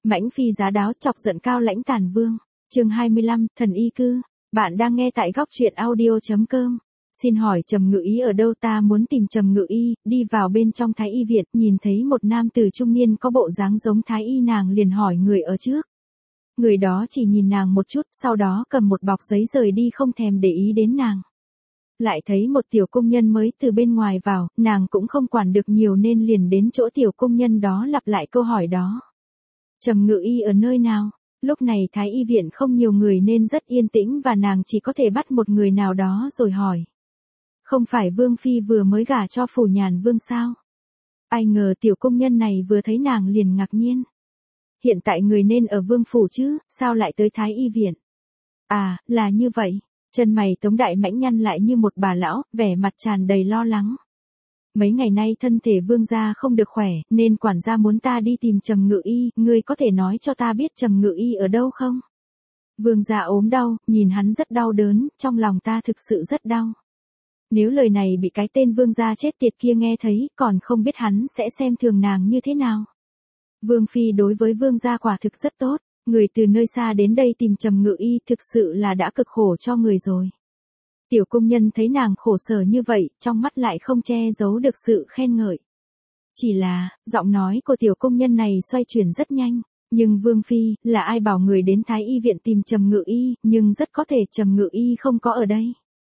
Mãnh phi giá đáo chọc giận Cao Lãnh Tàn Vương. Chương 25, thần y cư. Bạn đang nghe tại goctruyện.audio.com. Xin hỏi Trầm Ngự Y ở đâu? Ta muốn tìm Trầm Ngự Y. Đi vào bên trong Thái Y viện, nhìn thấy một nam tử trung niên có bộ dáng giống Thái Y, nàng liền hỏi người ở trước. Người đó chỉ nhìn nàng một chút, sau đó cầm một bọc giấy rời đi, không thèm để ý đến nàng. Lại thấy một tiểu công nhân mới từ bên ngoài vào, nàng cũng không quản được nhiều nên liền đến chỗ tiểu công nhân đó lặp lại câu hỏi đó. Trầm Ngự Y ở nơi nào? Lúc này Thái Y viện không nhiều người nên rất yên tĩnh và nàng chỉ có thể bắt một người nào đó rồi hỏi. Không phải Vương Phi vừa mới gả cho Phủ Nhàn Vương sao? Ai ngờ tiểu công nhân này vừa thấy nàng liền ngạc nhiên. Hiện tại người nên ở Vương Phủ chứ, sao lại tới Thái Y viện? À, là như vậy. Chân mày Tống Đại Mãnh nhăn lại như một bà lão, vẻ mặt tràn đầy lo lắng. Mấy ngày nay thân thể Vương gia không được khỏe, nên quản gia muốn ta đi tìm Trầm Ngự Y, ngươi có thể nói cho ta biết Trầm Ngự Y ở đâu không? Vương gia ốm đau, nhìn hắn rất đau đớn, trong lòng ta thực sự rất đau. Nếu lời này bị cái tên Vương gia chết tiệt kia nghe thấy, còn không biết hắn sẽ xem thường nàng như thế nào. Vương Phi đối với Vương gia quả thực rất tốt, người từ nơi xa đến đây tìm Trầm Ngự Y thực sự là đã cực khổ cho người rồi. Tiểu công nhân thấy nàng khổ sở như vậy, trong mắt lại không che giấu được sự khen ngợi. Chỉ là, giọng nói của tiểu công nhân này xoay chuyển rất nhanh. Nhưng Vương Phi, là ai bảo người đến Thái Y viện tìm Trầm Ngự Y, nhưng rất có thể Trầm Ngự Y không có ở đây.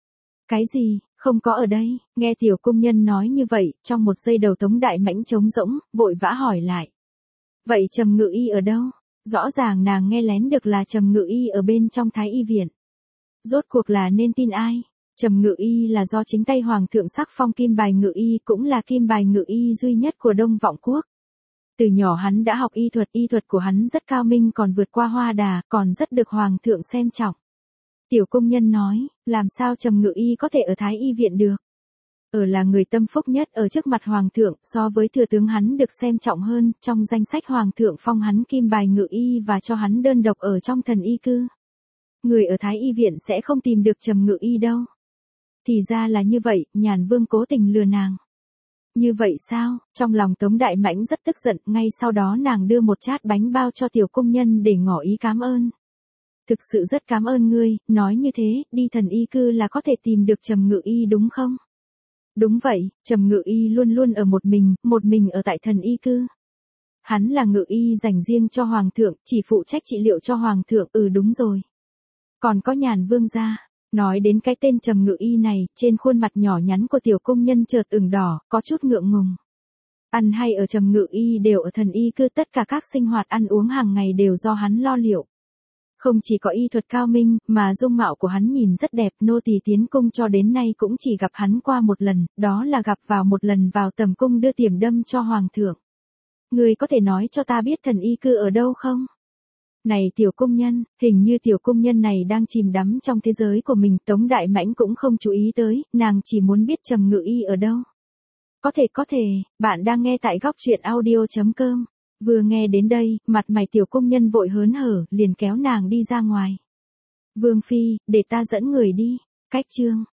Cái gì, không có ở đây? Nghe tiểu công nhân nói như vậy, trong một giây đầu Tống Đại Mãnh trống rỗng, vội vã hỏi lại. Vậy Trầm Ngự Y ở đâu? Rõ ràng nàng nghe lén được là Trầm Ngự Y ở bên trong Thái Y viện. Rốt cuộc là nên tin ai? Trầm Ngự Y là do chính tay Hoàng thượng sắc phong Kim Bài Ngự Y, cũng là Kim Bài Ngự Y duy nhất của Đông Vọng Quốc. Từ nhỏ hắn đã học y thuật của hắn rất cao minh, còn vượt qua Hoa Đà, còn rất được Hoàng thượng xem trọng. Tiểu công nhân nói, làm sao Trầm Ngự Y có thể ở Thái Y viện được? Ở là người tâm phúc nhất ở trước mặt Hoàng thượng, so với thừa tướng hắn được xem trọng hơn, trong danh sách Hoàng thượng phong hắn Kim Bài Ngự Y và cho hắn đơn độc ở trong thần y cư. Người ở Thái Y viện sẽ không tìm được Trầm Ngự Y đâu. Thì ra là như vậy, Nhàn Vương cố tình lừa nàng. Như vậy sao? Trong lòng Tống Đại Mãnh rất tức giận, ngay sau đó nàng đưa một chát bánh bao cho tiểu công nhân để ngỏ ý cảm ơn. Thực sự rất cảm ơn ngươi, nói như thế, đi thần y cư là có thể tìm được Trầm Ngự Y đúng không? Đúng vậy, Trầm Ngự Y luôn luôn ở một mình ở tại thần y cư. Hắn là Ngự Y dành riêng cho Hoàng thượng, chỉ phụ trách trị liệu cho Hoàng thượng. Đúng rồi. Còn có Nhàn Vương gia. Nói đến cái tên Trầm Ngự Y này, trên khuôn mặt nhỏ nhắn của tiểu công nhân chợt ửng đỏ, có chút ngượng ngùng. Ăn hay ở Trầm Ngự Y đều ở thần y cư, tất cả các sinh hoạt ăn uống hàng ngày đều do hắn lo liệu. Không chỉ có y thuật cao minh, mà dung mạo của hắn nhìn rất đẹp, nô tỳ tiến cung cho đến nay cũng chỉ gặp hắn qua một lần, đó là gặp vào một lần vào tầm cung đưa tiềm đâm cho Hoàng thượng. Người có thể nói cho ta biết thần y cư ở đâu không? Này tiểu công nhân, hình như tiểu công nhân này đang chìm đắm trong thế giới của mình, Tống Đại Mãnh cũng không chú ý tới, nàng chỉ muốn biết Trầm Ngự Y ở đâu. Có thể, bạn đang nghe tại goctruyện.audio.com. Vừa nghe đến đây, mặt mày tiểu công nhân vội hớn hở, liền kéo nàng đi ra ngoài. Vương Phi, để ta dẫn người đi. Cách chương.